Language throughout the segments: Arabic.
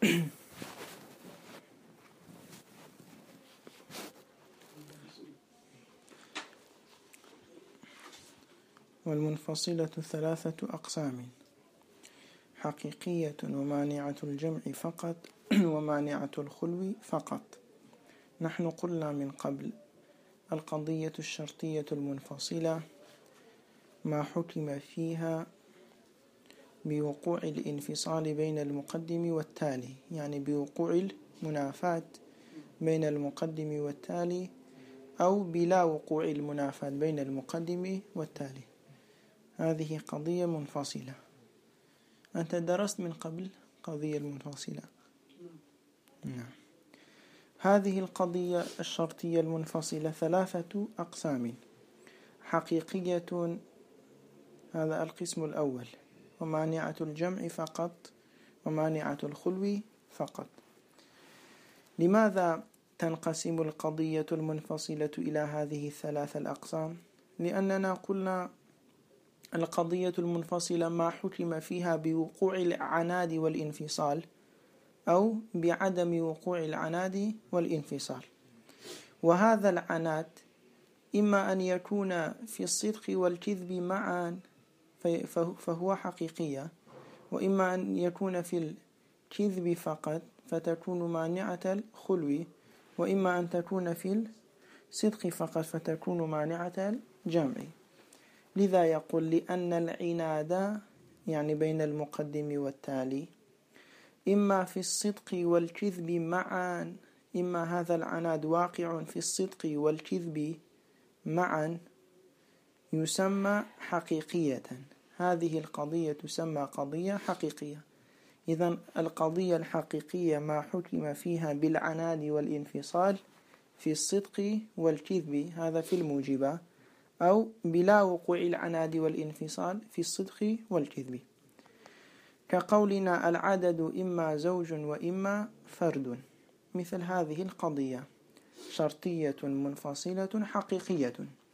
والمنفصلة 3 أقسام: حقيقية ومانعة الجمع فقط ومانعة الخلو فقط. نحن قلنا من قبل القضية الشرطية المنفصلة ما حكم فيها بوقوع الانفصال بين المقدم والتالي، يعني بوقوع المنافاة بين المقدم والتالي، أو بلا وقوع المنافاة بين المقدم والتالي. هذه قضية منفصلة. أنت درست من قبل قضية المنفصلة؟ نعم. هذه القضية الشرطية المنفصلة 3 أقسام: حقيقية، هذا القسم الأول، ومانعة الجمع فقط، ومانعة الخلو فقط. لماذا تنقسم القضية المنفصلة إلى هذه 3 الأقسام؟ لأننا قلنا القضية المنفصلة ما حكم فيها بوقوع العناد والانفصال أو بعدم وقوع العناد والانفصال، وهذا العناد إما أن يكون في الصدق والكذب معا فهو حقيقية، وإما أن يكون في الكذب فقط فتكون مانعة الخلو، وإما أن تكون في الصدق فقط فتكون مانعة الجمع. لذا يقول لأن العناد يعني بين المقدم والتالي إما في الصدق والكذب معا، إما هذا العناد واقع في الصدق والكذب معا، يسمى حقيقية. هذه القضية تسمى قضية حقيقية. إذن القضية الحقيقية ما حكم فيها بالعناد والانفصال في الصدق والكذب، هذا في الموجبة، أو بلا وقوع العناد والانفصال في الصدق والكذب، كقولنا العدد إما زوج وإما فرد. مثل هذه القضية شرطية منفصلة حقيقية.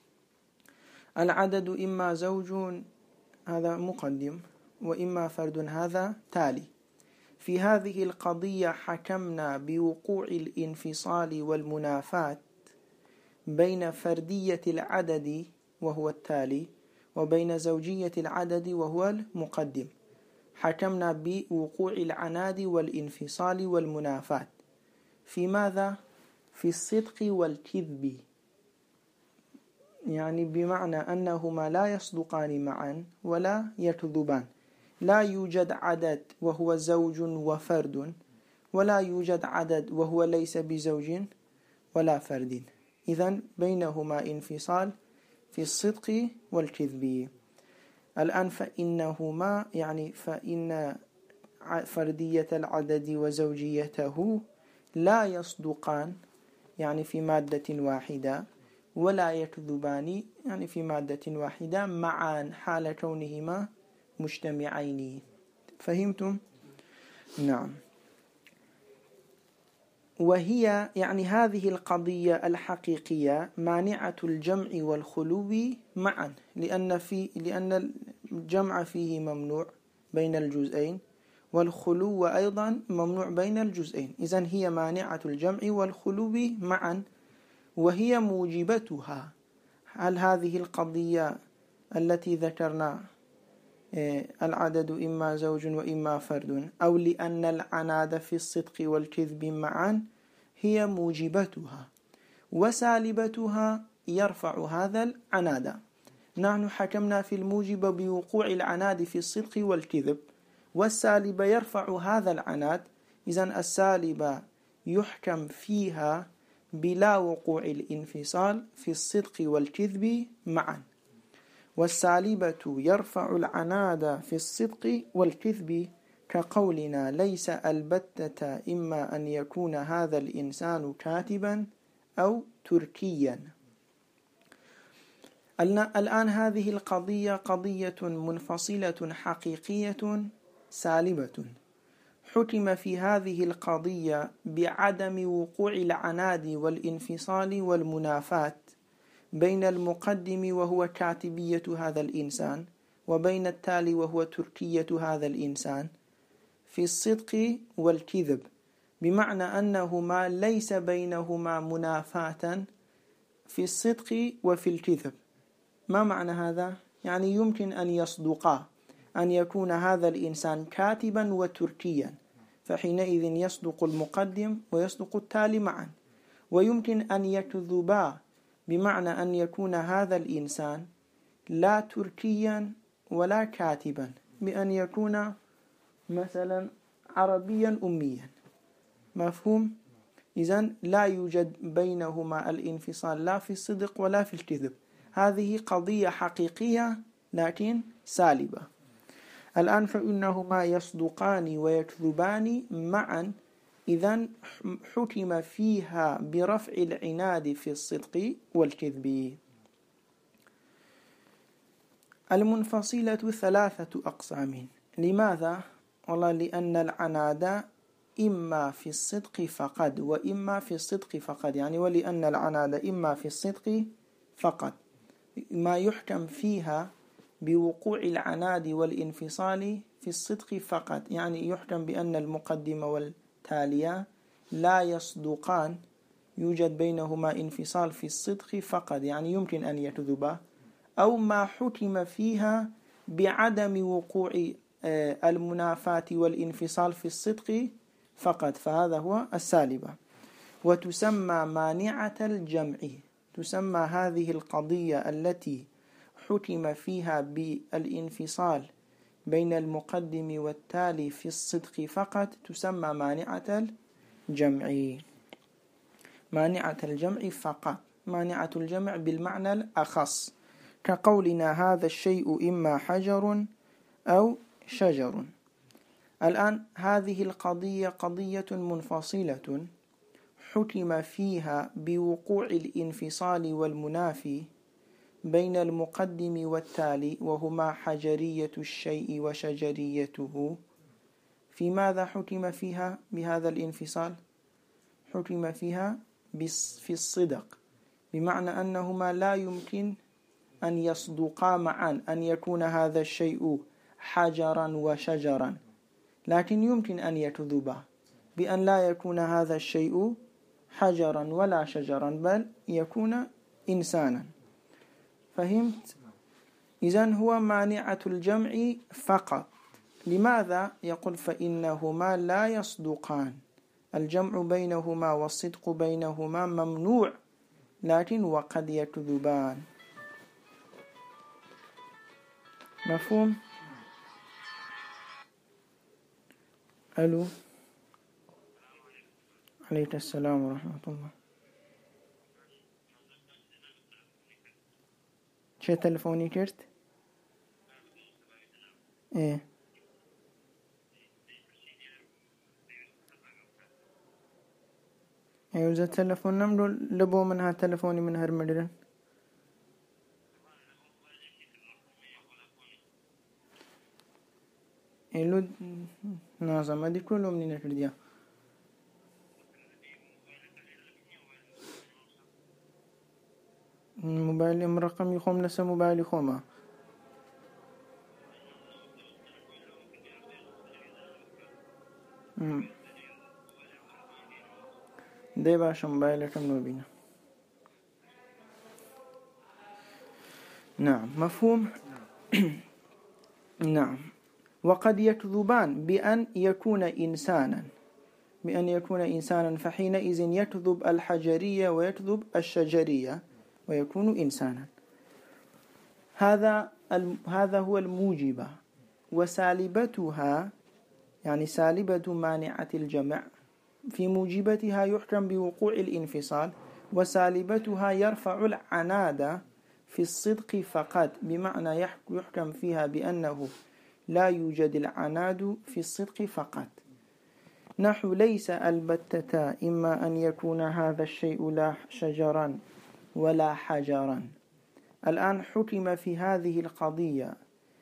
العدد إما زوج هذا مقدم، وإما فرد هذا تالي. في هذه القضية حكمنا بوقوع الانفصال والمنافاة بين فردية العدد وهو التالي وبين زوجية العدد وهو المقدم. حكمنا بوقوع العناد والانفصال والمنافاة في ماذا؟ في الصدق والكذب، يعني بمعنى أنهما لا يصدقان معا ولا يكذبان. لا يوجد عدد وهو زوج وفرد، ولا يوجد عدد وهو ليس بزوج ولا فرد. إذن بينهما انفصال في الصدق والكذب. الآن فإنهما يعني فإن فردية العدد وزوجيته لا يصدقان يعني في مادة واحدة، ولا يكذبان يعني في مادة واحدة معا حال كونهما مجتمعين. فهمتم؟ نعم. وهي يعني هذه القضية الحقيقية مانعة الجمع والخلو معا، لأن الجمع فيه ممنوع بين الجزئين، والخلو أيضا ممنوع بين الجزئين. إذن هي مانعة الجمع والخلو معا، وهي موجبتها. هل هذه القضية التي ذكرنا العدد إما زوج وإما فرد، أو لأن العناد في الصدق والكذب معا، هي موجبتها، وسالبتها يرفع هذا العناد. نحن حكمنا في الموجب بوقوع العناد في الصدق والكذب، والسالب يرفع هذا العناد. إذن السالب يحكم فيها بلا وقوع الانفصال في الصدق والكذب معا، والسالبة يرفع العناد في الصدق والكذب، كقولنا ليس البتة إما أن يكون هذا الإنسان كاتبا أو تركيا. الآن هذه القضية قضية منفصلة حقيقية سالبة. حكم في هذه القضية بعدم وقوع العناد والانفصال والمنافاة بين المقدم وهو كاتبية هذا الإنسان، وبين التالي وهو تركية هذا الإنسان، في الصدق والكذب، بمعنى أنهما ليس بينهما منافاة في الصدق وفي الكذب. ما معنى هذا؟ يعني يمكن أن يصدقا، أن يكون هذا الإنسان كاتبا وتركيا، فحينئذ يصدق المقدم ويصدق التالي معا. ويمكن أن يكذبا، بمعنى أن يكون هذا الإنسان لا تركيا ولا كاتبا، بأن يكون مثلا عربيا أميا. مفهوم؟ إذن لا يوجد بينهما الانفصال لا في الصدق ولا في الكذب. هذه قضية حقيقية لكن سالبة. الآن فإنهما يصدقان ويكذبان معا، إذن حكم فيها برفع العناد في الصدق والكذب. المنفصلة 3 أقسام. لماذا؟ والله لأن العناد إما في الصدق فقط وإما في الصدق فقط، يعني ولأن العناد إما في الصدق فقط، ما يحكم فيها بوقوع العناد والانفصال في الصدق فقط، يعني يحكم بأن المقدمة والتالية لا يصدقان، يوجد بينهما انفصال في الصدق فقط، يعني يمكن أن يكذبا. أو ما حكم فيها بعدم وقوع المنافاة والانفصال في الصدق فقط، فهذا هو السالبة. وتسمى مانعة الجمع. تسمى هذه القضية التي حكم فيها بالانفصال بين المقدم والتالي في الصدق فقط تسمى مانعة الجمع. مانعة الجمع فقط، مانعة الجمع بالمعنى الأخص، كقولنا هذا الشيء إما حجر أو شجر. الآن هذه القضية قضية منفصلة حكم فيها بوقوع الانفصال والمنافي بين المقدم والتالي، وهما حجرية الشيء وشجريته. في ماذا حكم فيها بهذا الانفصال؟ حكم فيها في الصدق، بمعنى أنهما لا يمكن أن يصدقا معا، أن يكون هذا الشيء حجرا وشجرا، لكن يمكن أن يكذبا بأن لا يكون هذا الشيء حجرا ولا شجرا، بل يكون إنسانا. فهمت؟ إذن هو مانعة الجمع فقط. لماذا؟ يقول فإنهما لا يصدقان، الجمع بينهما والصدق بينهما ممنوع، لكن وقد يكذبان. مفهوم؟ ألو، عليك السلام ورحمة الله. چه تلفونی کرد؟ ايوه تلفون نمرو لبو منها تلفوني من هر مدرن. ايلو نازا ما دي كلهم نينا كرديا. موبايلي مرقم يخوم لسه موبايلي خوما. دي باشا موبايلي كم نوبينا. نعم مفهوم. نعم. وقد يكذبان بأن يكون إنسانا، بأن يكون إنسانا، فحينئذ يكذب الحجرية ويكذب الشجرية ويكون إنسانا. هذا هو الموجب. وسالبتها يعني سالبة مانعة الجمع في موجبتها يحكم بوقوع الانفصال، وسالبتها يرفع العناد في الصدق فقط، بمعنى يحكم فيها بأنه لا يوجد العناد في الصدق فقط. نحو ليس البتة إما أن يكون هذا الشيء لا شجرا ولا حجرا. الآن حكم في هذه القضية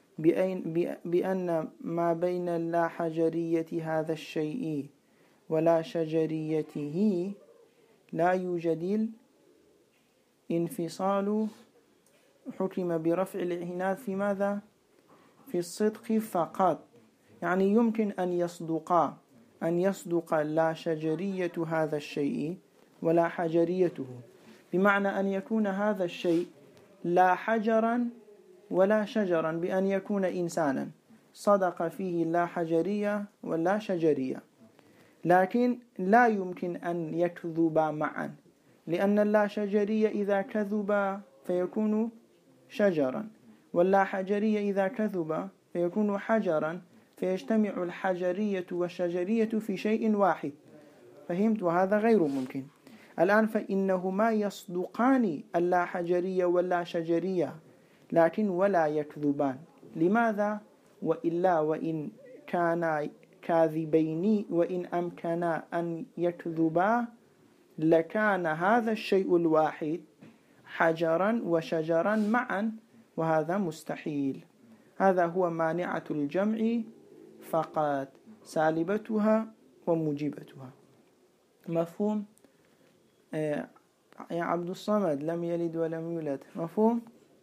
بأن ما بين لا حجرية هذا الشيء ولا شجريته لا يوجد الانفصال، حكم برفع العناد في ماذا؟ في الصدق فقط، يعني يمكن أن يصدق لا شجرية هذا الشيء ولا حجريته، بمعنى أن يكون هذا الشيء لا حجرا ولا شجرا، بأن يكون إنسانا صدق فيه لا حجرية ولا شجرية، لكن لا يمكن أن يكذبا معا، لأن اللا شجرية إذا كذبا فيكون شجرا، واللا حجرية إذا كذبا فيكون حجرا، فيجتمع الحجرية والشجرية في شيء واحد. فهمت؟ وهذا غير ممكن. الآن فإنهما يصدقان اللا حجرية واللا شجرية، لكن ولا يكذبان. لماذا؟ وإلا وإن كانا كاذبين وإن أمكنا أن يكذبا لكان هذا الشيء الواحد حجرا وشجرا معا، وهذا مستحيل. هذا هو مانعة الجمع فقط، سالبتها وموجبتها. مفهوم؟ يا عبد الصمد لم يلد ولم يولد، مفهوم؟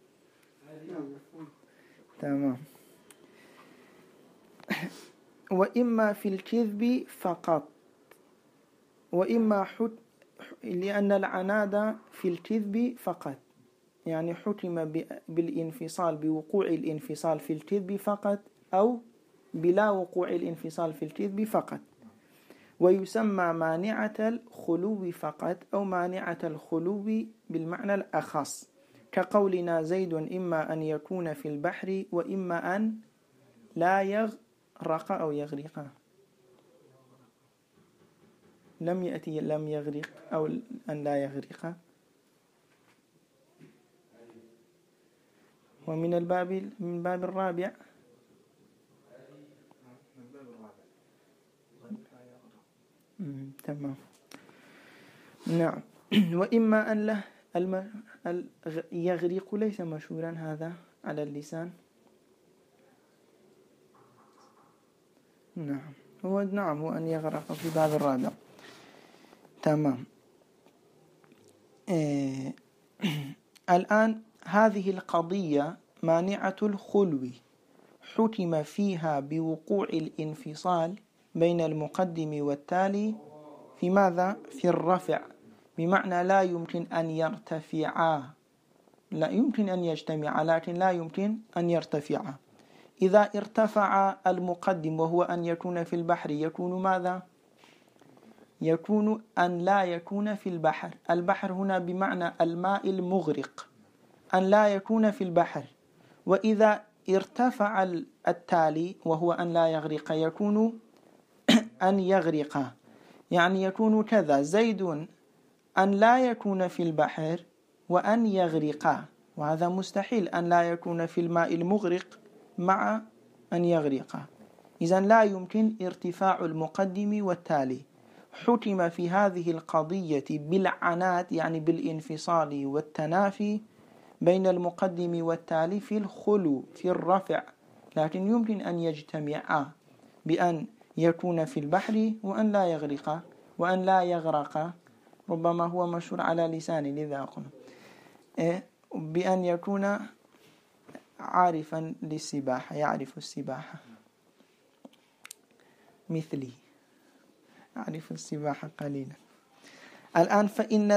تمام. وإما في الكذب فقط، وإما لأن العناد في الكذب فقط، يعني حكم بالانفصال، بوقوع الانفصال في الكذب فقط، أو بلا وقوع الانفصال في الكذب فقط. ويسمى مانعة الخلو فقط، أو مانعة الخلو بالمعنى الأخص، كقولنا زيد إما أن يكون في البحر وإما أن لا يغرق أو يغرق. لم يأتي لم يغرق أو أن لا يغرق. ومن من باب الرابع تمام. نعم. وإما أن له يغرق ليس مشهورا هذا على اللسان. نعم هو أن يغرق في باب الرابع. تمام. الآن هذه القضية مانعة الخلو حكم فيها بوقوع الانفصال بين المقدم والتالي في ماذا؟ في الرفع، بمعنى لا يمكن أن يرتفعا، لا يمكن أن يجتمعا لكن لا يمكن أن يرتفعا. إذا ارتفع المقدم وهو أن يكون في البحر يكون ماذا؟ يكون أن لا يكون في البحر. البحر هنا بمعنى الماء المغرق، أن لا يكون في البحر. وإذا ارتفع التالي وهو أن لا يغرق يكون أن يغرق، يعني يكون كذا: زيد أن لا يكون في البحر وأن يغرق، وهذا مستحيل أن لا يكون في الماء المغرق مع أن يغرق. إذن لا يمكن ارتفاع المقدم والتالي. حكم في هذه القضية بالعنات، يعني بالانفصال والتنافي بين المقدم والتالي في الخلو في الرفع، لكن يمكن أن يجتمعا بأن يكون في البحر وأن لا يغرق وأن لا يغرق، ربما هو مشهور على لساني لذا أقول بأن يكون عارفا للسباحة، يعرف السباحة مثلي يعرف السباحة قليلا. الآن فإن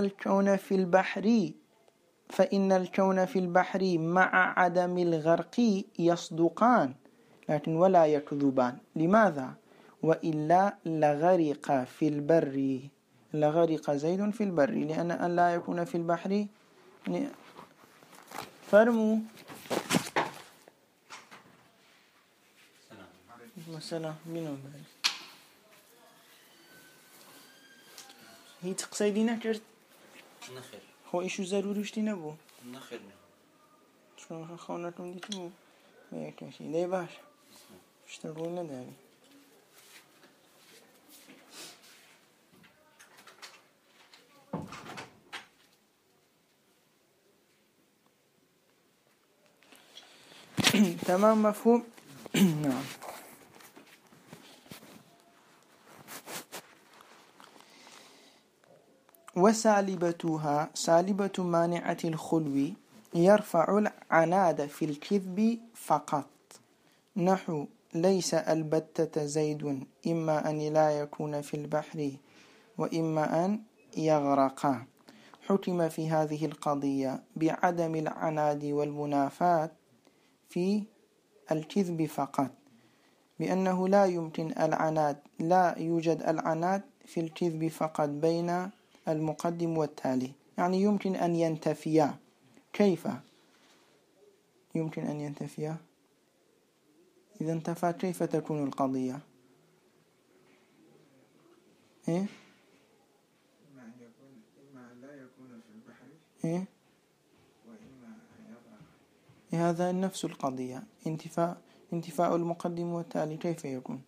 الكون في البحر مع عدم الغرق يصدقان، لكن ولا يكذبان. لماذا؟ وإلا لغرق في البر، لغرق زيد في البر، لأن أن لا يكون في البحر فرموا مثلا منهم هي تقصيدي نكرت نخير هو إيشو ضروري وشتي نبو نخير شلون خونتون ديتو ما كاشي ده باش اشتغلوا لنا داري. تمام مفهوم. نعم. وسالبتها سالبة مانعة الخلو يرفع العناد في الكذب فقط، نحو ليس البتة زيد إما أن لا يكون في البحر وإما أن يغرق. حكم في هذه القضية بعدم العناد والمنافاة في الكذب فقط، بأنه لا يمكن العناد، لا يوجد العناد في الكذب فقط بين المقدم والتالي، يعني يمكن أن ينتفيا. كيف يمكن أن ينتفيا؟ إذا انتفى كيف تكون القضية؟ إيه؟ إما لا يكون في البحر إيه؟ وإما أن يغرق. هذا نفس القضية، انتفاء المقدم والتالي كيف يكون؟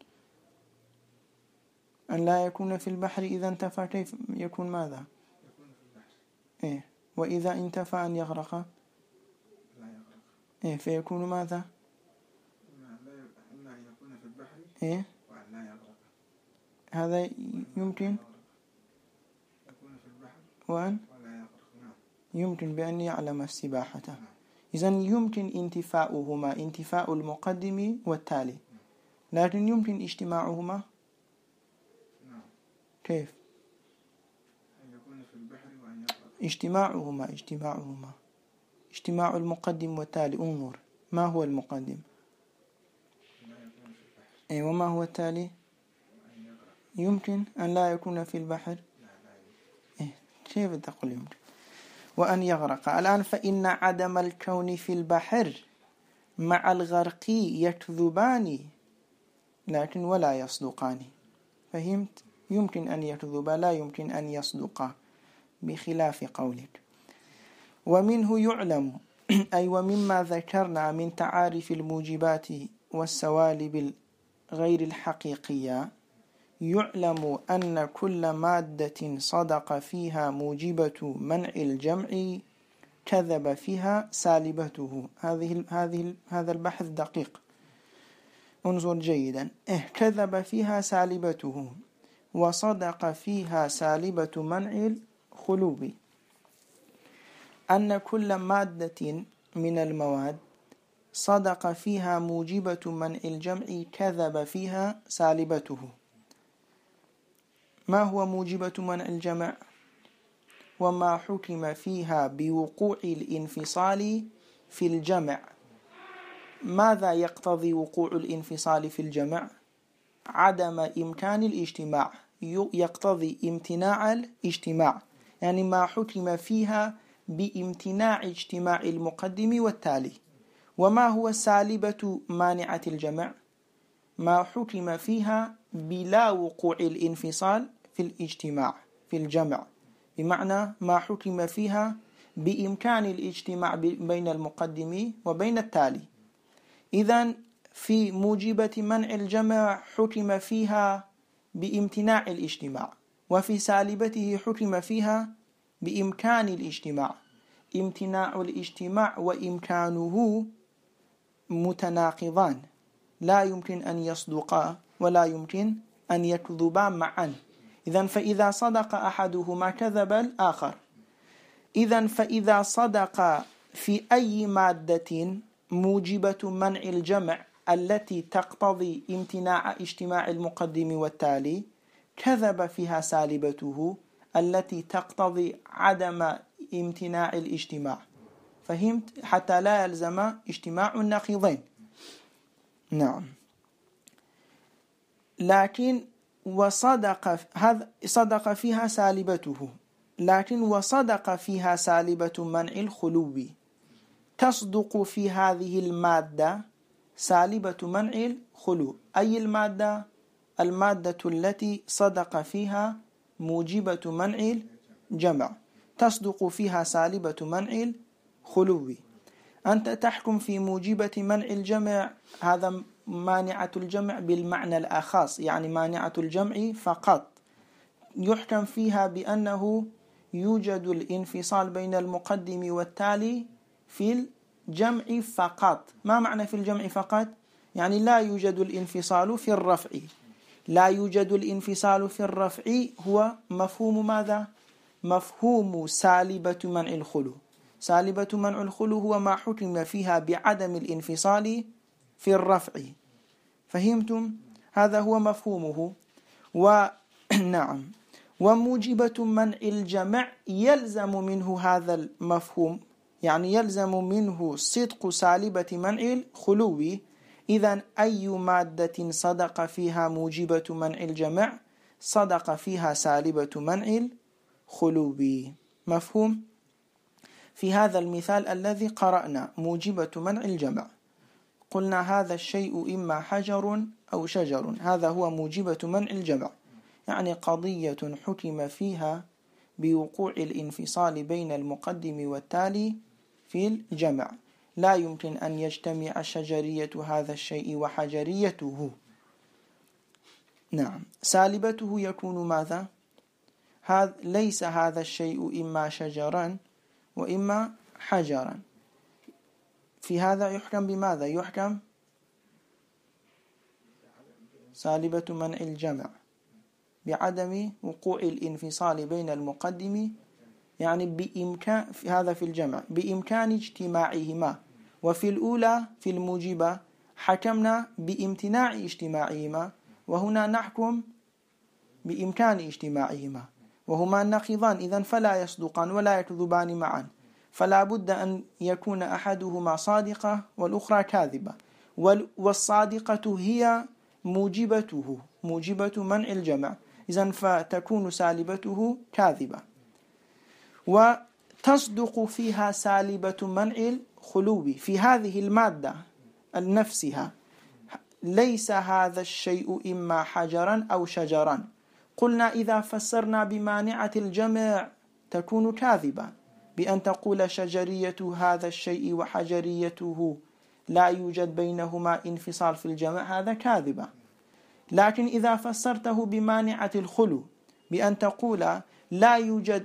أن لا يكون في البحر إذا انتفى كيف يكون ماذا؟ يكون في البحر. إيه؟ وإذا انتفى أن يغرق؟ لا يغرق. إيه؟ فيكون ماذا؟ إما أن يكون في البحر إيه؟ وأن لا يغرق. هذا يمكن يكون في البحر وأن ولا يغرق. نعم. يمكن بأن يعلم السباحة. إذن يمكن انتفاؤهما، انتفاء المقدم والتالي، لكن يمكن اجتماعهما. نعم. كيف؟ أن يكون في البحر وأن يغرق. اجتماع اجتماع المقدم والتالي. انظر، ما هو المقدم؟ لا يكون في البحر. أي، وما هو التالي؟ وأن يغرق. يمكن أن لا يكون في البحر. لا يمكن. إيه؟ كيف تقول يمكن؟ وأن يغرق. الآن فإن عدم الكون في البحر مع الغرق يكذبان لكن ولا يصدقان. فهمت؟ يمكن أن يكذب، لا يمكن أن يصدق، بخلاف قولك. ومنه يعلم أي ومما ذكرنا من تعارف الموجبات والسوالب غير الحقيقية، يعلم أن كل مادة صدق فيها موجبة منع الجمع كذب فيها سالبته. هذا البحث دقيق، انظر جيدا. كذب فيها سالبته وصدق فيها سالبة منع الخلو. أن كل مادة من المواد صدق فيها موجبة منع الجمع كذب فيها سالبته. ما هو موجبة منع الجمع؟ وما حكم فيها بوقوع الانفصال في الجمع. ماذا يقتضي وقوع الانفصال في الجمع؟ عدم إمكان الاجتماع، يقتضي امتناع الاجتماع، يعني ما حكم فيها بامتناع اجتماع المقدم والتالي. وما هو سالبة مانعة الجمع؟ ما حكم فيها بلا وقوع الانفصال في الاجتماع في الجمع، بمعنى ما حكم فيها بإمكان الاجتماع بين المقدم وبين التالي. إذن في موجبة منع الجمع حكم فيها بامتناع الاجتماع، وفي سالبته حكم فيها بإمكان الاجتماع. امتناع الاجتماع وإمكانه متناقضان، لا يمكن أن يصدقا ولا يمكن أن يكذبا معا. إذن فإذا صدق أحدهما كذب الآخر. إذن فإذا صدق في أي مادة موجبة منع الجمع التي تقتضي امتناع اجتماع المقدم والتالي، كذب فيها سالبته التي تقتضي عدم امتناع الاجتماع. فهمت؟ حتى لا يلزم اجتماع النقيضين. نعم. لكن صدق فيها سالبته، لكن وصدق فيها سالبة منع الخلو. تصدق في هذه المادة سالبة منع الخلو. أي المادة؟ المادة التي صدق فيها موجبة منع الجمع، تصدق فيها سالبة منع الخلو. أنت تحكم في موجبة منع الجمع، هذا مانعة الجمع بالمعنى الأخص، يعني مانعة الجمع فقط. يحكم فيها بأنه يوجد الانفصال بين المقدم والتالي في الجمع فقط. ما معنى في الجمع فقط؟ يعني لا يوجد الانفصال في الرفع. لا يوجد الانفصال في الرفع هو مفهوم ماذا؟ مفهوم سالبة منع الخلو. سالبة منع الخلو هو ما حكم فيها بعدم الانفصال في الرفع. فهمتم؟ هذا هو مفهومه. ونعم، وموجبة منع الجمع يلزم منه هذا المفهوم، يعني يلزم منه صدق سالبة منع الخلو. إذن أي مادة صدق فيها موجبة منع الجمع صدق فيها سالبة منع الخلو. مفهوم؟ في هذا المثال الذي قرأنا موجبة منع الجمع، قلنا هذا الشيء إما حجر أو شجر، هذا هو موجبة منع الجمع، يعني قضية حكم فيها بوقوع الانفصال بين المقدم والتالي في الجمع، لا يمكن أن يجتمع شجرية هذا الشيء وحجريته. نعم، سالبته يكون ماذا؟ ليس هذا الشيء إما شجرا وإما حجرا. في هذا يحكم بماذا؟ يحكم سالبة منع الجمع بعدم وقوع الانفصال بين المقدم، يعني بإمكان في هذا في الجمع بإمكان اجتماعهما، وفي الأولى في الموجبة حكمنا بامتناع اجتماعهما، وهنا نحكم بإمكان اجتماعهما، وهما نقيضان، إذن فلا يصدقان ولا يكذبان معا، فلا بد أن يكون أحدهما صادقة والأخرى كاذبة، والصادقة هي موجبة منع الجمع، إذن فتكون سالبته كاذبة. وتصدق فيها سالبة منع الخلو في هذه المادة نفسها، ليس هذا الشيء إما حجرا أو شجرا. قلنا إذا فسرنا بمانعة الجمع تكون كاذبة، بأن تقول شجرية هذا الشيء وحجريته لا يوجد بينهما انفصال في الجمع، هذا كاذبة. لكن إذا فسرته بمانعة الخلو، بأن تقول لا يوجد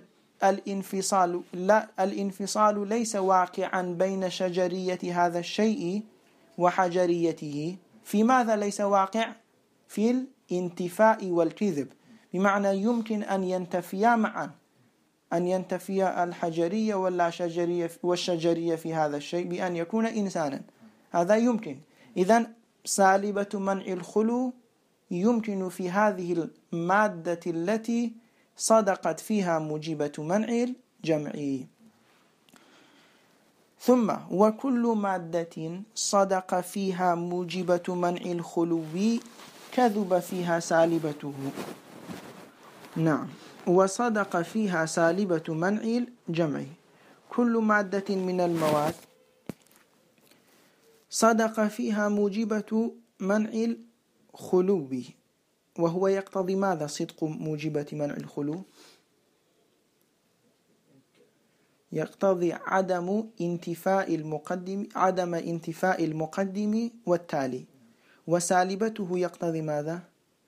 الانفصال ليس واقعا بين شجرية هذا الشيء وحجريته، في ماذا ليس واقع؟ في الانتفاء والكذب، بمعنى يمكن أن ينتفيا معا، أن ينتفي الحجرية والشجرية في هذا الشيء بأن يكون إنسانا، هذا يمكن. إذن سالبة منع الخلو يمكن في هذه المادة التي صدقت فيها موجبة منع الجمع. ثم وكل مادة صدق فيها موجبة منع الخلو كذب فيها سالبته. نعم، وصدق فيها سالبة منع الجمع. كل مادة من المواد صدق فيها موجبة منع الخلو، وهو يقتضي ماذا صدق موجبة منع الخلو؟ يقتضي عدم انتفاء المقدم والتالي، وسالبته يقتضي ماذا؟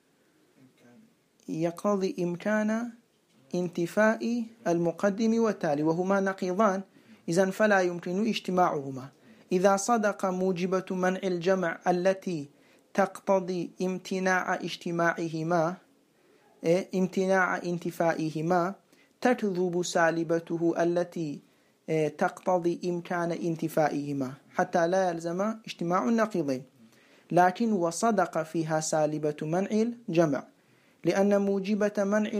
يقتضي إمكان انتفاء المقدم والتالي، وهما نقيضان، إذن فلا يمكن اجتماعهما. إذا صدق موجبة منع الجمع التي تقتضي امتناع اجتماعهما، امتناع انتفائهما، تكذب سالبته التي تقتضي إمكان انتفائهما، حتى لا يلزم اجتماع النقيضين. لكن وصدق فيها سالبة منع الجمع، لأن موجبة منع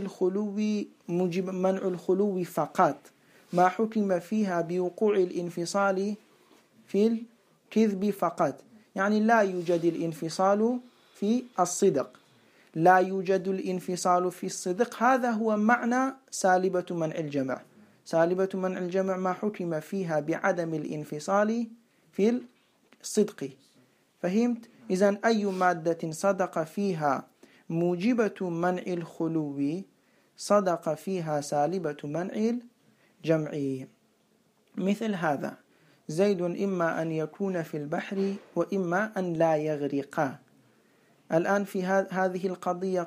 الخلو فقط ما حكم فيها بوقوع الانفصال في الكذب فقط، يعني لا يوجد الانفصال في الصدق، لا يوجد الانفصال في الصدق. هذا هو معنى سالبة منع الجمع. سالبة منع الجمع ما حكم فيها بعدم الانفصال في الصدق. فهمت؟ إذن أي مادة صدق فيها موجبة منع الخلو صدق فيها سالبة منع الجمع. مثل هذا: زيد إما أن يكون في البحر وإما أن لا يغرق. الآن في هذه القضية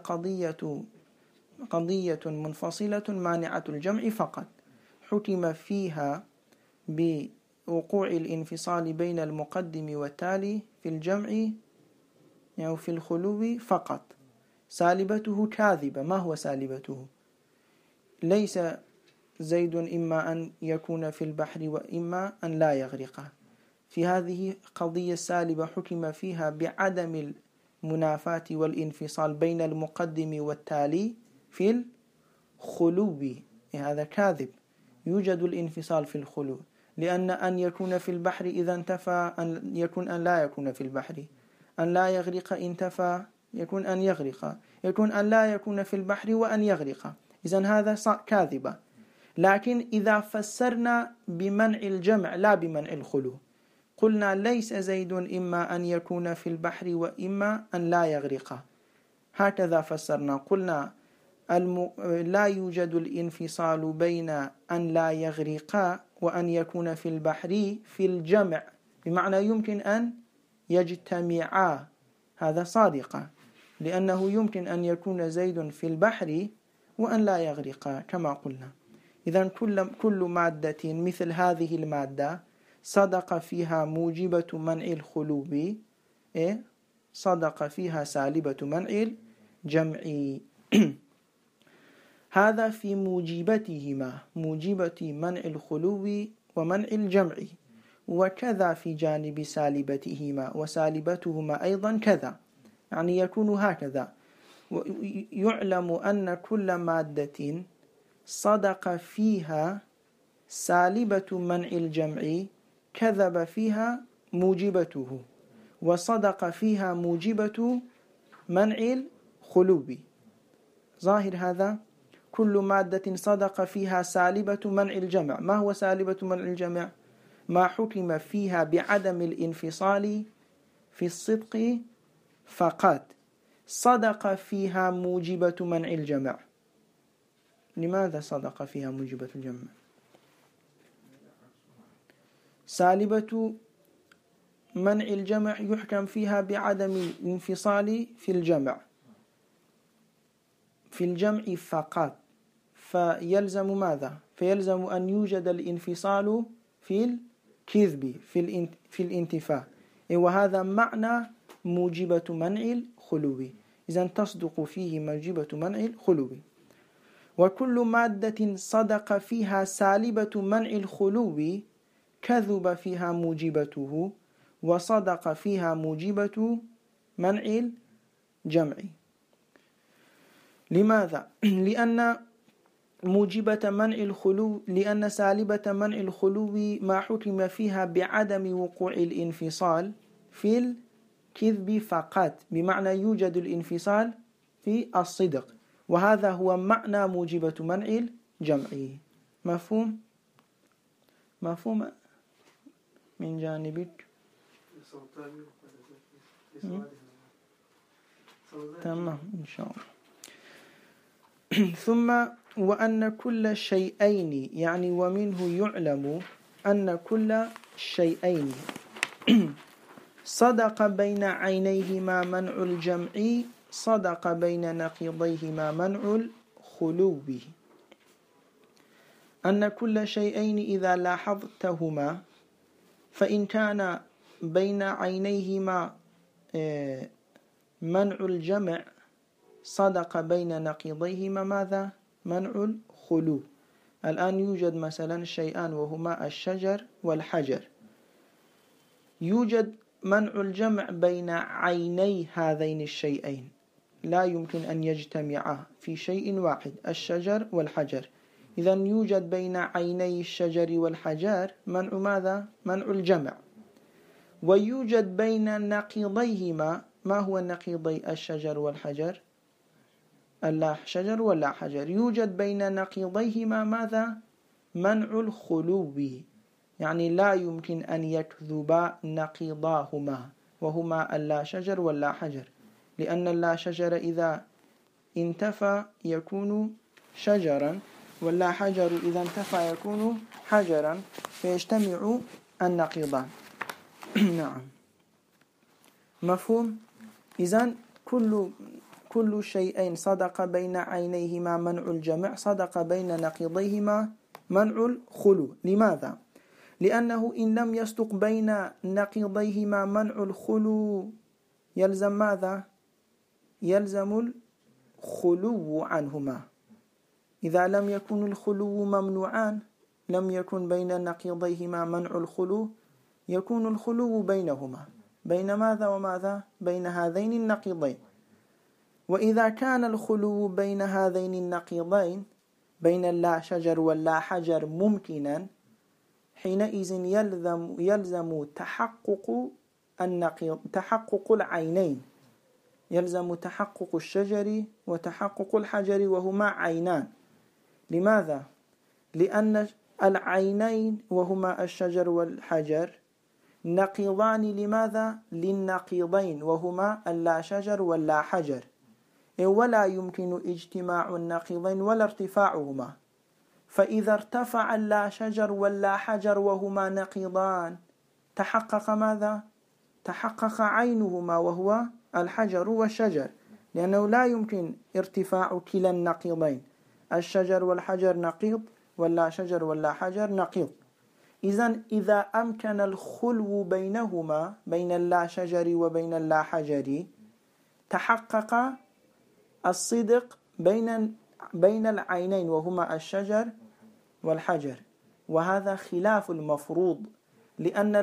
قضية منفصلة مانعة الجمع فقط، حكم فيها بوقوع الانفصال بين المقدم والتالي في الجمع، يعني في الخلو فقط. سالبته كاذبة. ما هو سالبته؟ ليس زيد إما أن يكون في البحر وإما أن لا يغرق. في هذه قضية سالبة حكم فيها بعدم المنافاة والانفصال بين المقدم والتالي في الخلو. هذا كاذب، يوجد الانفصال في الخلو، لأن أن يكون في البحر إذا انتفى أن يكون أن لا يكون في البحر، أن لا يغرق انتفى يكون أن يغرق، يكون أن لا يكون في البحر وأن يغرق، إذن هذا كاذبة. لكن إذا فسرنا بمنع الجمع لا بمنع الخلو، قلنا ليس زيد إما أن يكون في البحر وإما أن لا يغرق، هكذا فسرنا. قلنا لا يوجد الانفصال بين أن لا يغرق وأن يكون في البحر في الجمع، بمعنى يمكن أن يجتمعا، هذا صادقة، لأنه يمكن أن يكون زيد في البحر وأن لا يغرق كما قلنا. إذن كل مادة مثل هذه المادة صدق فيها موجبة منع الخلو، صدق فيها سالبة منع الجمع. هذا في موجبتهما، موجبة منع الخلو ومنع الجمع، وكذا في جانب سالبتهما، وسالبتهما أيضا كذا، يعني يكون هكذا. يعلم أن كل مادة صدق فيها سالبة منع الجمع كذب فيها موجبته، وصدق فيها موجبة منع الخلو. ظاهر هذا؟ كل مادة صدق فيها سالبة منع الجمع. ما هو سالبة منع الجمع؟ ما حكم فيها بعدم الانفصال في الصدق فقط، صدق فيها موجبة منع الجمع. لماذا صدق فيها موجبة الجمع؟ سالبة منع الجمع يحكم فيها بعدم الانفصال في الجمع، في الجمع فقط، فيلزم ماذا؟ فيلزم أن يوجد الانفصال في الكذب، في الانتفاء، وهذا معنى موجبة منع الخلو. إذن تصدق فيه موجبة منع الخلو. وكل مادة صدق فيها سالبة منع الخلو كذب فيها موجبته، وصدق فيها موجبة منع الجمع. لماذا؟ لأن موجبة منع الخلو، لأن سالبة منع الخلو ما حكم فيها بعدم وقوع الانفصال في الكذب فقط، بمعنى يوجد الانفصال في الصدق، وهذا هو معنى موجبة منع الجمع. مفهوم؟ مفهوم من جانبك؟ تمام إن شاء الله. ثم وأن كل شيئين، يعني ومنه يعلم أن كل شيئين صدق بين عينيهما منع الجمع صدق بين نقيضيهما منع الخلو. أن كل شيئين إذا لاحظتهما فإن كان بين عينيهما منع الجمع صدق بين نقيضيهما ماذا؟ منع الخلو. الآن يوجد مثلا شيئان وهما الشجر والحجر، يوجد منع الجمع بين عيني هذين الشيئين، لا يمكن أن يجتمعا في شيء واحد، الشجر والحجر. إذن يوجد بين عيني الشجر والحجر منع ماذا؟ منع الجمع. ويوجد بين نقيضيهما، ما هو نقيضي الشجر والحجر؟ اللا شجر ولا حجر. يوجد بين نقيضيهما ماذا؟ منع الخلو، يعني لا يمكن أن يكذبا نقيضاهما وهما اللا شجر ولا حجر، لأن اللا شجر إذا انتفى يكون شجرا، ولا حجر إذا انتفى يكون حجرا، فيجتمع النقيضان. نعم مفهوم؟ إذن كل شيئين صدق بين عينيهما منع الجمع صدق بين نقيضيهما منع الخلو. لماذا؟ لأنه إن لم يصدق بين نقيضيهما منع الخلو يلزم ماذا؟ يلزم الخلو عنهما. إذا لم يكن الخلو ممنوعان لم يكن بين نقيضيهما منع الخلو، يكون الخلو بينهما، بين ماذا وماذا؟ بين هذين النقيضين. وإذا كان الخلو بين هذين النقيضين بين اللا شجر واللا حجر ممكنا، حينئذ يلزم تحقق العينين، يلزم تحقق الشجر وتحقق الحجر وهما عينان. لماذا؟ لأن العينين وهما الشجر والحجر نقيضان. لماذا؟ للنقيضين وهما اللا شجر واللا حجر، ولا يمكن اجتماع النقيضين ولا ارتفاعهما. فإذا ارتفع اللا شجر واللا حجر وهما نقيضان تحقق ماذا؟ تحقق عينهما وهو الحجر والشجر، لأنه لا يمكن ارتفاع كلا النقيضين، الشجر والحجر نقيض واللا شجر واللا حجر نقيض. إذن إذا أمكن الخلو بينهما بين اللا شجر وبين اللا حجر تحقق الصدق بين العينين وهما الشجر والحجر. وهذا خلاف المفروض، لأن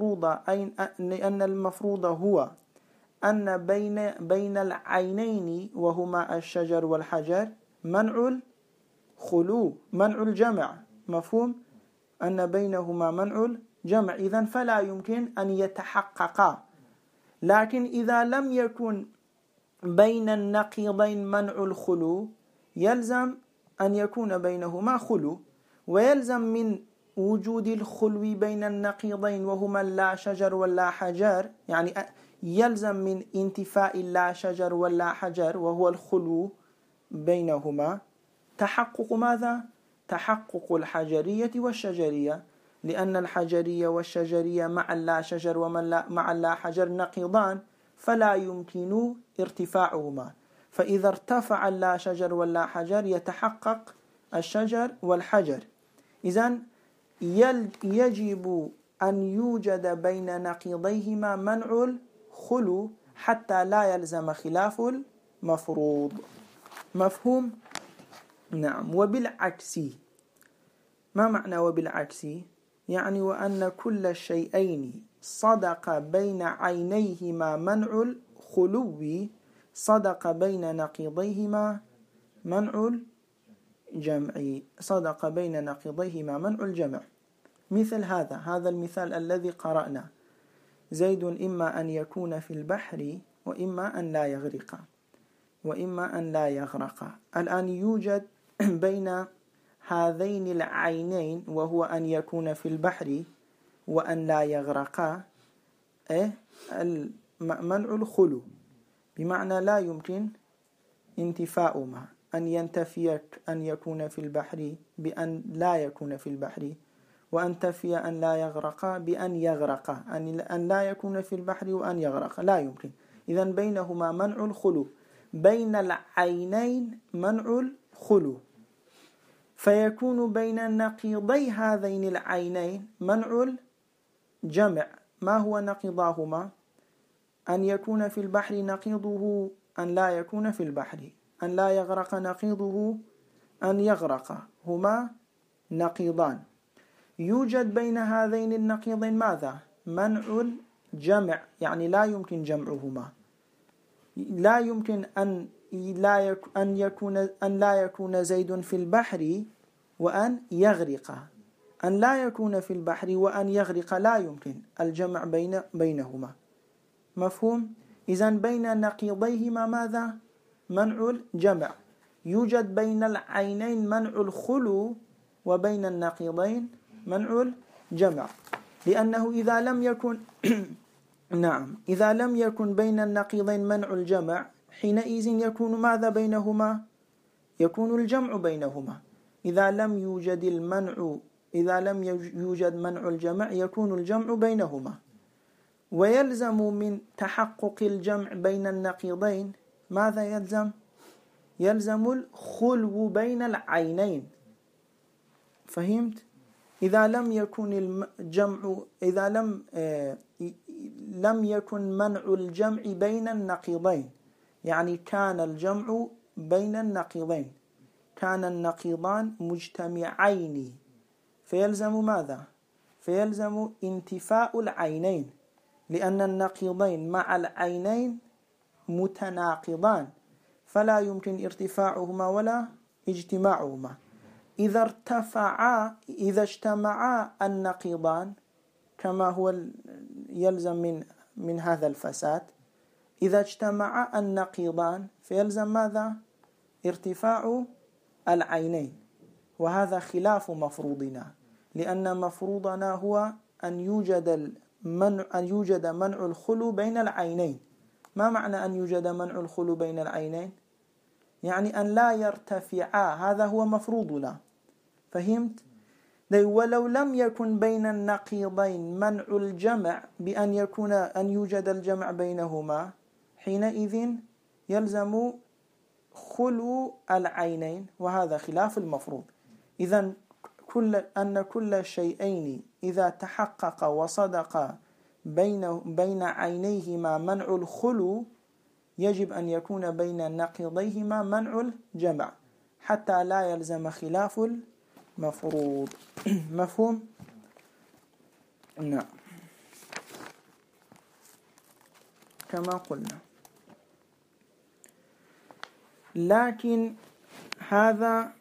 المفروض هو أن بين العينين وهما الشجر والحجر منع الخلو، منع الجمع. مفهوم؟ أن بينهما منع الجمع، إذن فلا يمكن أن يتحققا. لكن إذا لم يكن بين النقيضين منع الخلو يلزم أن يكون بينهما خلو، ويلزم من وجود الخلو بين النقيضين وهما اللا شجر واللا حجر، يعني يلزم من انتفاء اللا شجر واللا حجر وهو الخلو بينهما تحقق ماذا؟ تحقق الحجرية والشجرية، لأن الحجرية والشجرية مع اللا شجر ومع اللا حجر نقيضان فلا يمكن ارتفاعهما. فإذا ارتفع اللا شجر واللا حجر يتحقق الشجر والحجر. إذن يجب أن يوجد بين نقيضيهما منع الخلو حتى لا يلزم خلاف المفروض. مفهوم؟ نعم. وبالعكس، ما معنى وبالعكس؟ يعني وأن كل الشيئين صدق بين عينيهما منع الخلو صدق بين نقيضيهما منع الجمع، صدق بين نقيضيهما منع الجمع. مثل هذا المثال الذي قرأنا: زيد إما أن يكون في البحر وإما أن لا يغرق، وإما أن لا يغرق. الآن يوجد بين هذين العينين وهو أن يكون في البحر وأن لا يغرق منع الخلو، بمعنى لا يمكن انتفاؤهما، أن ينتفي أن يكون في البحر بأن لا يكون في البحر، وأن تفي أن لا يغرق بأن يغرق، أن لا يكون في البحر وأن يغرق لا يمكن. إذن بينهما منع الخلو، بين العينين منع الخلو، فيكون بين نقيضي هذين العينين منع الجمع. ما هو نقيضاهما؟ أن يكون في البحر نقيضه أن لا يكون في البحر، أن لا يغرق نقيضه أن يغرق، هما نقيضان. يوجد بين هذين النقيضين ماذا؟ منع الجمع، يعني لا يمكن جمعهما. لا يمكن أن لا يكون زيد في البحر وأن يغرق، أن لا يكون في البحر وأن يغرق لا يمكن الجمع بينهما. مفهوم؟ إذن بين نقيضيهما ماذا؟ منع الجمع. يوجد بين العينين منع الخلو وبين النقيضين منع الجمع، لأنه إذا لم يكن نعم، إذا لم يكن بين النقيضين منع الجمع حينئذ يكون ماذا بينهما؟ يكون الجمع بينهما. إذا لم يوجد منع الجمع يكون الجمع بينهما. ويلزم من تحقق الجمع بين النقيضين ماذا يلزم؟ يلزم الخلو بين العينين. فهمت؟ إذا لم يكن الجمع، إذا لم يكن منع الجمع بين النقيضين، يعني كان الجمع بين النقيضين، كان النقيضان مجتمعين، فيلزم ماذا؟ فيلزم انتفاء العينين، لأن النقيضين مع العينين متناقضان، فلا يمكن ارتفاعهما ولا اجتماعهما. إذا اجتمعا النقيضان كما هو يلزم من هذا الفساد، إذا اجتمعا النقيضان فيلزم ماذا؟ ارتفاع العينين، وهذا خلاف مفروضنا، لأن مفروضنا هو أن يوجد منع الخلو بين العينين. ما معنى أن يوجد منع الخلو بين العينين؟ يعني أن لا يرتفعا، هذا هو مفروضنا. فهمت؟ ولو لم يكن بين النقيضين منع الجمع بأن يوجد الجمع بينهما، حينئذ يلزم خلو العينين، وهذا خلاف المفروض. إذن كل شيئين إذا تحقق وصدق بين عينيهما منع الخلو، يجب أن يكون بين نقيضيهما منع الجمع حتى لا يلزم خلاف المفروض. مفهوم؟ نعم. كما قلنا، لكن هذا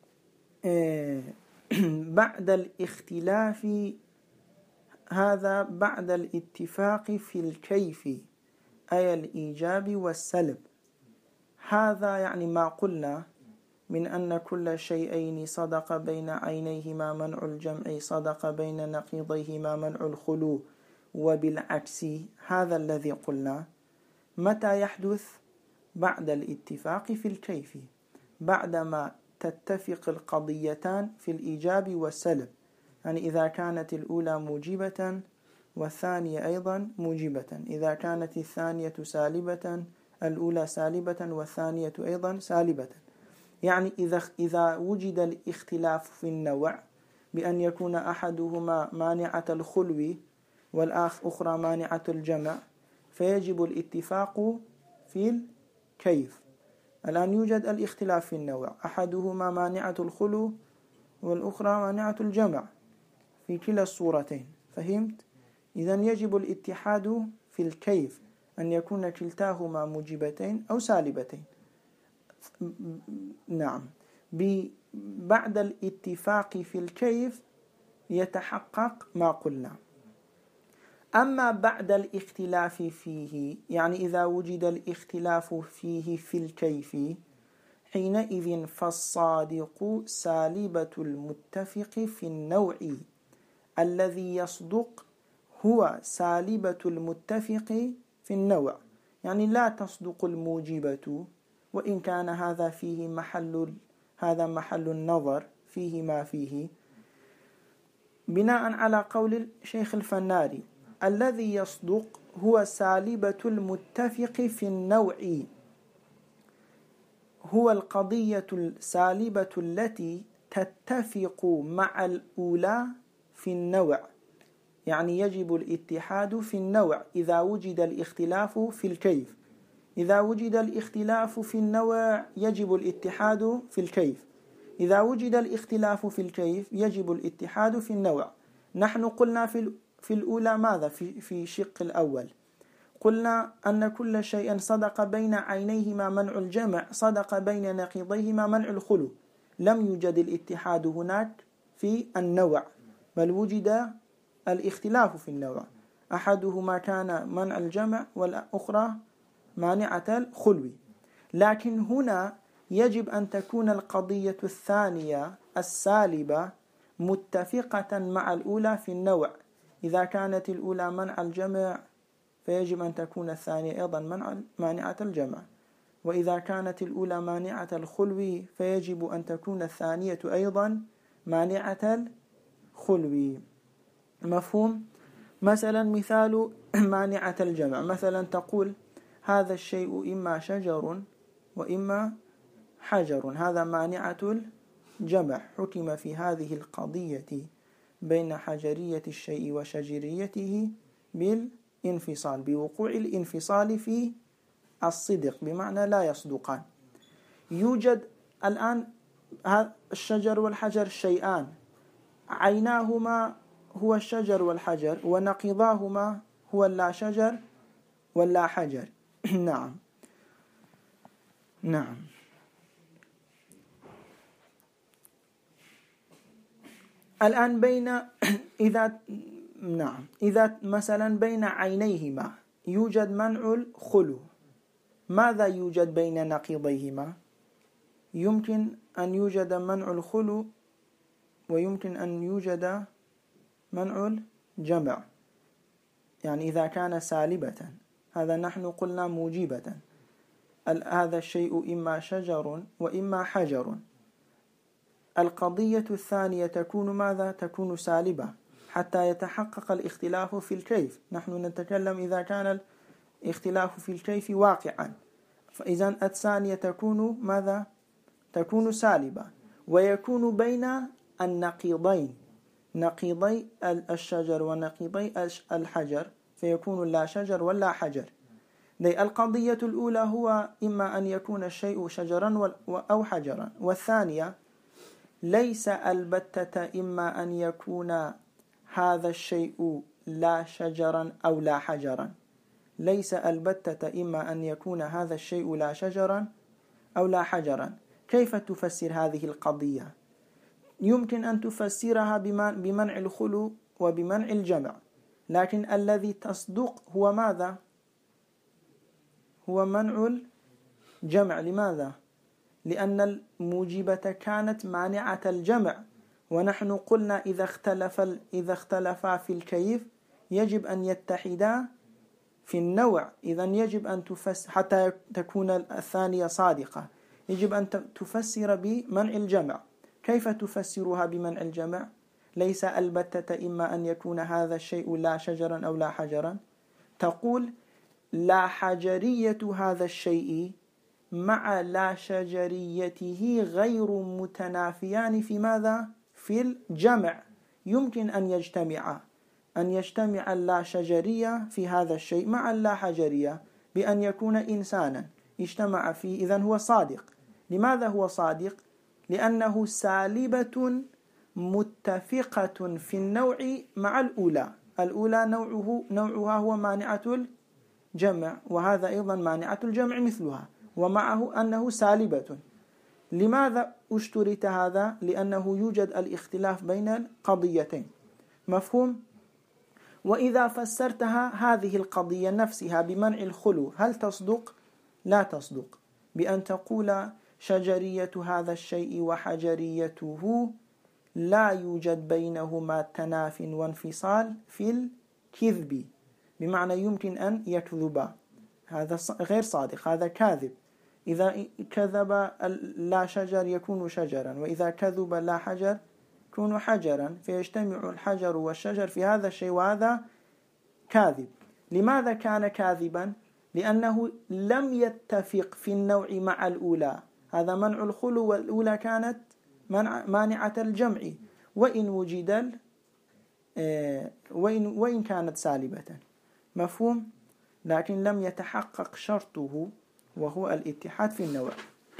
بعد الاختلاف، هذا بعد الاتفاق في الكيف، أي الإيجاب والسلب. هذا يعني ما قلنا من أن كل شيئين صدق بين عينيهما منع الجمع صدق بين نقيضيهما منع الخلو، وبالعكس. هذا الذي قلنا متى يحدث؟ بعد الاتفاق في الكيف، بعدما تتفق القضيتان في الإيجاب والسلب. يعني إذا كانت الأولى موجبة والثانية أيضا موجبة، إذا كانت الثانية سالبة الأولى سالبة والثانية أيضا سالبة. يعني إذا وجد الاختلاف في النوع بأن يكون أحدهما مانعة الخلو والأخرى مانعة الجمع، فيجب الاتفاق في الكيف. الآن يوجد الاختلاف في النوع، أحدهما مانعة الخلو والأخرى مانعة الجمع في كلا الصورتين. فهمت؟ إذن يجب الاتحاد في الكيف، أن يكون كلتاهما موجبتين أو سالبتين. نعم. بعد الاتفاق في الكيف يتحقق ما قلنا. أما بعد الاختلاف فيه، يعني إذا وجد الاختلاف فيه في الكيف، حينئذ فالصادق سالبة المتفق في النوع. الذي يصدق هو سالبة المتفق في النوع، يعني لا تصدق الموجبة، وإن كان هذا فيه محل النظر، فيه ما فيه، بناء على قول الشيخ الفناري: الذي يصدق هو سالبة المتفق في النوع، هو القضية السالبة التي تتفق مع الأولى في النوع. يعني يجب الاتحاد في النوع إذا وجد الاختلاف في الكيف. إذا وجد الاختلاف في النوع يجب الاتحاد في الكيف. إذا وجد الاختلاف في الكيف يجب الاتحاد في النوع. نحن قلنا في الأولى ماذا؟ في شق الأول قلنا أن كل شيء صدق بين عينيهما منع الجمع صدق بين نقيضيهما منع الخلو. لم يوجد الاتحاد هناك في النوع، بل وجد الاختلاف في النوع، أحدهما كان منع الجمع والأخرى مانعة الخلو. لكن هنا يجب أن تكون القضية الثانية السالبة متفقة مع الأولى في النوع. إذا كانت الأولى منع الجمع فيجب أن تكون الثانية أيضا مانعة الجمع، وإذا كانت الأولى مانعة الخلو فيجب أن تكون الثانية أيضا مانعة الخلو. مفهوم؟ مثلا مثال مانعة الجمع، مثلا تقول هذا الشيء إما شجر وإما حجر، هذا مانعة الجمع. حكم في هذه القضية بين حجرية الشيء وشجريته بالانفصال، بوقوع الانفصال في الصدق، بمعنى لا يصدقان. يوجد الآن الشجر والحجر شيئان، عيناهما هو الشجر والحجر، ونقضاهما هو لا شجر ولا حجر. نعم نعم. الآن بين إذا مثلا بين عينيهما يوجد منع الخلو، ماذا يوجد بين نقيضيهما؟ يمكن أن يوجد منع الخلو ويمكن أن يوجد منع الجمع. يعني إذا كان سالبة، هذا نحن قلنا موجبة، هذا الشيء إما شجر وإما حجر. القضية الثانية تكون ماذا؟ تكون سالبة حتى يتحقق الاختلاف في الكيف. نحن نتكلم إذا كان الاختلاف في الكيف واقعا، فإذا الثانية تكون ماذا؟ تكون سالبة، ويكون بين النقيضين، نقيضي الشجر ونقيضي الحجر، فيكون لا شجر ولا حجر. القضية الأولى هو إما أن يكون الشيء شجرا أو حجرا، والثانية ليس البتة إما أن يكون هذا الشيء لا شجرا أو لا حجرا، ليس البتة إما أن يكون هذا الشيء لا شجرا أو لا حجرا. كيف تفسر هذه القضية؟ يمكن أن تفسرها بمنع الخلو وبمنع الجمع، لكن الذي تصدق هو ماذا؟ هو منع الجمع. لماذا؟ لأن الموجبة كانت مانعة الجمع، ونحن قلنا إذا اختلفا في الكيف يجب أن يتحدا في النوع. إذن يجب أن تفسر حتى تكون الثانية صادقة، يجب أن تفسر بمنع الجمع. كيف تفسرها بمنع الجمع؟ ليس البتة إما أن يكون هذا الشيء لا شجرا أو لا حجرا، تقول لا حجرية هذا الشيء مع لا شجريته غير متنافيان في ماذا؟ في الجمع. يمكن أن يجتمع اللا شجرية في هذا الشيء مع اللا حجرية بأن يكون إنسانا اجتمع فيه، إذن هو صادق. لماذا هو صادق؟ لأنه سالبة متفقة في النوع مع الأولى. الأولى نوعها هو مانعة الجمع، وهذا أيضا مانعة الجمع مثلها، ومعه أنه سالبة. لماذا اشترط هذا؟ لأنه يوجد الاختلاف بين القضيتين. مفهوم؟ وإذا فسرتها هذه القضية نفسها بمنع الخلو، هل تصدق؟ لا تصدق. بأن تقول شجرية هذا الشيء وحجريته لا يوجد بينهما تناف وانفصال في الكذب، بمعنى يمكن أن يكذبا، هذا غير صادق، هذا كاذب. إذا كذب لا شجر يكون شجرا، وإذا كذب لا حجر يكون حجرا، فيجتمع الحجر والشجر في هذا الشيء، وهذا كاذب. لماذا كان كاذبا؟ لأنه لم يتفق في النوع مع الأولى، هذا منع الخلو، والأولى كانت مانعة الجمع وإن كانت سالبة. مفهوم؟ لكن لم يتحقق شرطه وهو الاتحاد في النوع.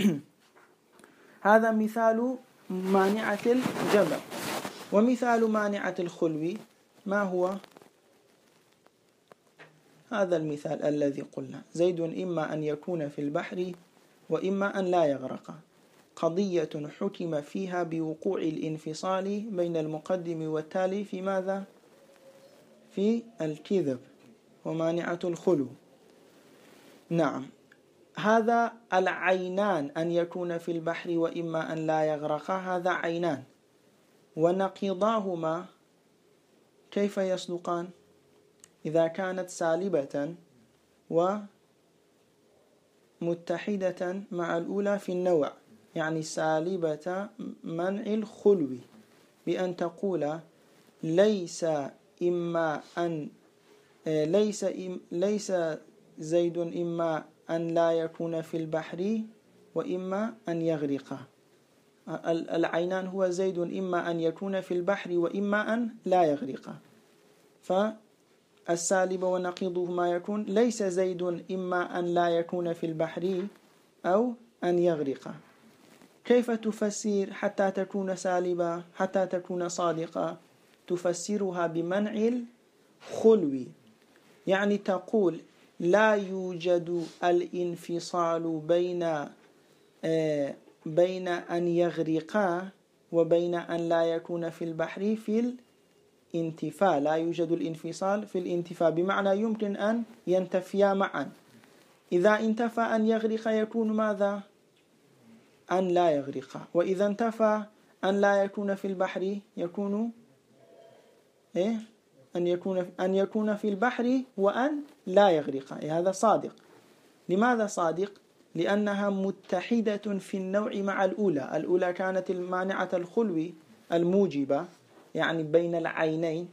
هذا مثال مانعة الجمع. ومثال مانعة الخلو ما هو؟ هذا المثال الذي قلنا: زيد إما أن يكون في البحر وإما أن لا يغرق، قضية حكم فيها بوقوع الانفصال بين المقدم والتالي في ماذا؟ في الكذب ومانعة الخلو. نعم، هذا العينان أن يكون في البحر وإما أن لا يغرق، هذا عينان، ونقيضاهما كيف يصدقان؟ إذا كانت سالبة ومتحدة مع الأولى في النوع، يعني سالبة منع الخلو، بأن تقول ليس زيد إما أن لا يكون في البحر وإما أن يغرق. العينان هو زيد إما أن يكون في البحر وإما أن لا يغرق، فالسالب ونقيضه ما يكون ليس زيد إما أن لا يكون في البحر أو أن يغرق. كيف تفسر حتى تكون سالبة، حتى تكون صادقة؟ تفسرها بمنع الخلو. يعني تقول لا يوجد الانفصال بين أن يغرقا وبين أن لا يكون في البحر في الانتفاء. لا يوجد الانفصال في الانتفاء، بمعنى يمكن أن ينتفيا معا. إذا انتفى أن يغرق يكون ماذا؟ أن لا يغرق. وإذا انتفى أن لا يكون في البحر يكون أن يكون في البحر وأن لا يغرق. هذا صادق. لماذا صادق؟ لأنها متحدة في النوع مع الأولى. الأولى كانت المانعة الخلو الموجبة، يعني بين العينين،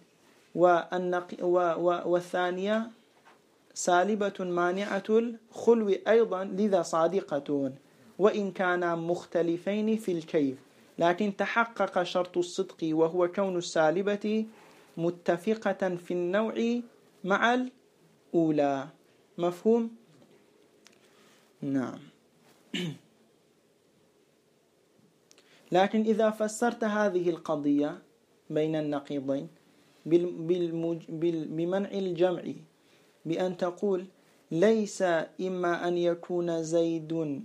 والثانية سالبة مانعة الخلو أيضا، لذا صادقة وإن كانا مختلفين في الكيف، لكن تحقق شرط الصدق وهو كون السالبة متفقة في النوع مع الأولى. مفهوم؟ نعم. لكن إذا فسرت هذه القضية بين النقيضين بمنع الجمع بأن تقول ليس إما أن يكون زيد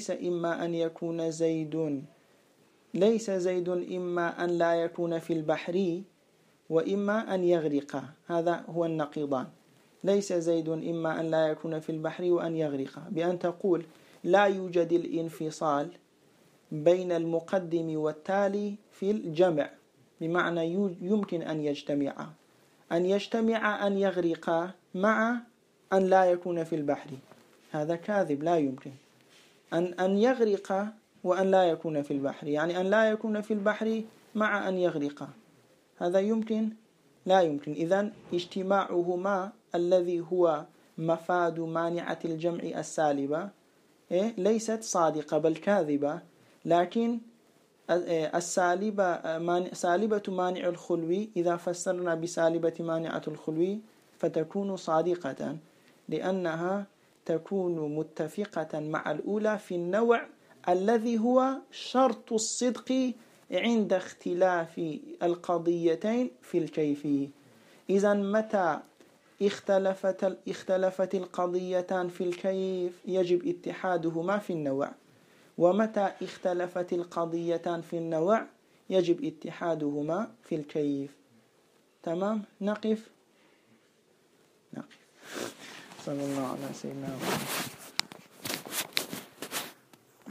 ليس زيد إما أن لا يكون في البحر وإما أن يغرق، هذا هو النقيضان. ليس زيد إما أن لا يكون في البحر وأن يغرق، بأن تقول لا يوجد الانفصال بين المقدم والتالي في الجمع، بمعنى يمكن أن يجتمع أن يغرق مع أن لا يكون في البحر. هذا كاذب، لا يمكن أن يغرق وأن لا يكون في البحر، يعني أن لا يكون في البحر مع أن يغرق، هذا يمكن؟ لا يمكن. إذن اجتماعهما الذي هو مفاد مانعة الجمع السالبة ليست صادقة بل كاذبة. لكن سالبة مانع الخلو إذا فسرنا بسالبة مانعة الخلو فتكون صادقة، لأنها تكون متفقة مع الأولى في النوع الذي هو شرط الصدق عند اختلاف القضيتين في الكيفية. إذن متى اختلفت القضيتان في الكيف يجب اتحادهما في النوع، ومتى اختلفت القضيتان في النوع يجب اتحادهما في الكيف. تمام؟ نقف. صلى الله على سيدنا محمد.